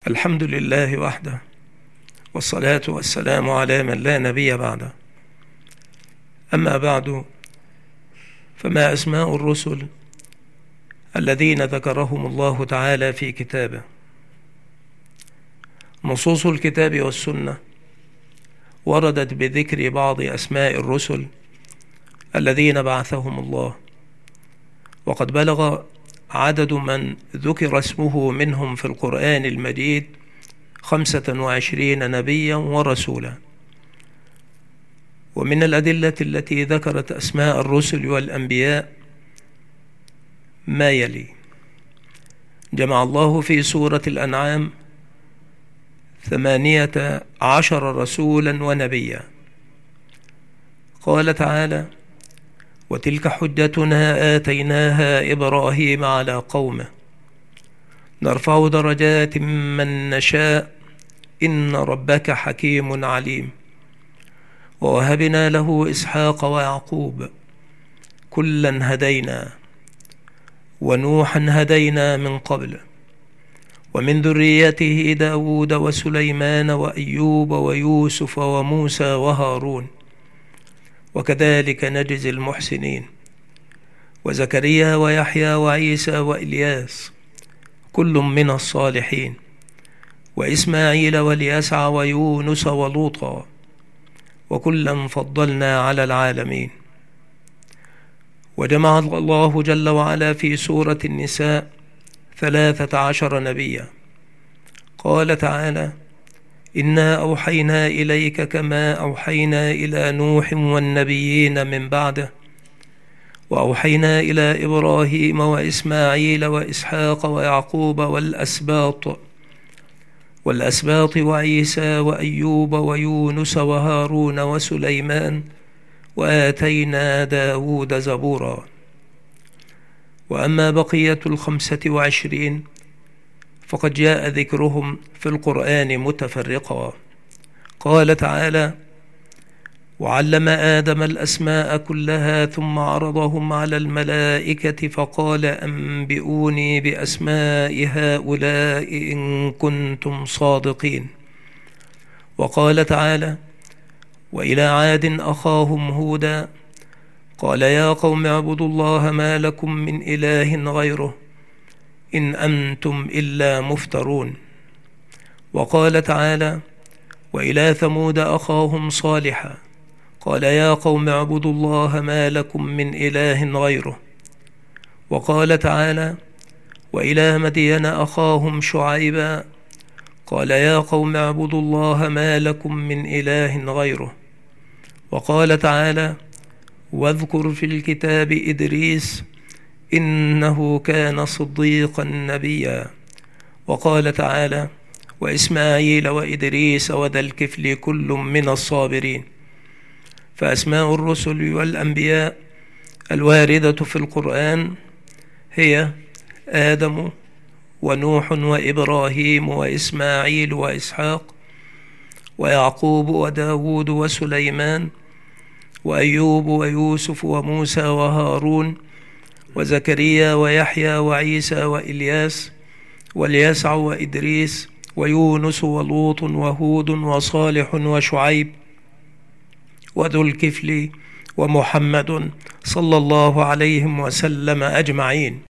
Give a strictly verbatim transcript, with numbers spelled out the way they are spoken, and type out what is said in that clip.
الحمد لله وحده، والصلاة والسلام على من لا نبي بعده. أما بعد، فما أسماء الرسل الذين ذكرهم الله تعالى في كتابه؟ نصوص الكتاب والسنة وردت بذكر بعض أسماء الرسل الذين بعثهم الله، وقد بلغ عدد من ذكر اسمه منهم في القرآن المجيد خمسة وعشرين نبيا ورسولا. ومن الأدلة التي ذكرت أسماء الرسل والأنبياء ما يلي: جمع الله في سورة الأنعام ثمانية عشر رسولا ونبيا. قال تعالى: وتلك حجتنا آتيناها إبراهيم على قومه نرفع درجات من نشاء إن ربك حكيم عليم. ووهبنا له إسحاق ويعقوب كلا هدينا ونوحا هدينا من قبل ومن ذريته داود وسليمان وأيوب ويوسف وموسى وهارون وكذلك نجزي المحسنين. وزكريا ويحيى وعيسى وإلياس كل من الصالحين وإسماعيل واليسع ويونس ولوطا وكلا فضلنا على العالمين. وجمع الله جل وعلا في سورة النساء ثلاثة عشر نبيا. قال تعالى: إنا أوحينا إليك كما أوحينا إلى نوح والنبيين من بعده وأوحينا إلى إبراهيم وإسماعيل وإسحاق ويعقوب والأسباط والأسباط وعيسى وأيوب ويونس وهارون وسليمان وآتينا داود زبورا. وأما بقية الخمسة وعشرين فقد جاء ذكرهم في القرآن متفرقا. قال تعالى: وعلم آدم الأسماء كلها ثم عرضهم على الملائكة فقال أنبئوني بأسماء هؤلاء إن كنتم صادقين. وقال تعالى: وإلى عاد أخاهم هودا قال يا قوم اعبدوا الله ما لكم من إله غيره إن أنتم إلا مفترون. وقال تعالى: وإلى ثمود أخاهم صالحا قال يا قوم اعبدوا الله ما لكم من إله غيره. وقال تعالى: وإلى مدين أخاهم شعيبا قال يا قوم اعبدوا الله ما لكم من إله غيره. وقال تعالى: واذكر في الكتاب إدريس إنه كان صديقا نبيا. وقال تعالى: وإسماعيل وإدريس وذا الكفل كل من الصابرين. فأسماء الرسل والأنبياء الواردة في القرآن هي آدم ونوح وإبراهيم وإسماعيل وإسحاق ويعقوب وداود وسليمان وأيوب ويوسف وموسى وهارون وزكريا ويحيى وعيسى وإلياس واليسع وإدريس ويونس ولوط وهود وصالح وشعيب وذو الكفل ومحمد صلى الله عليه وسلم أجمعين.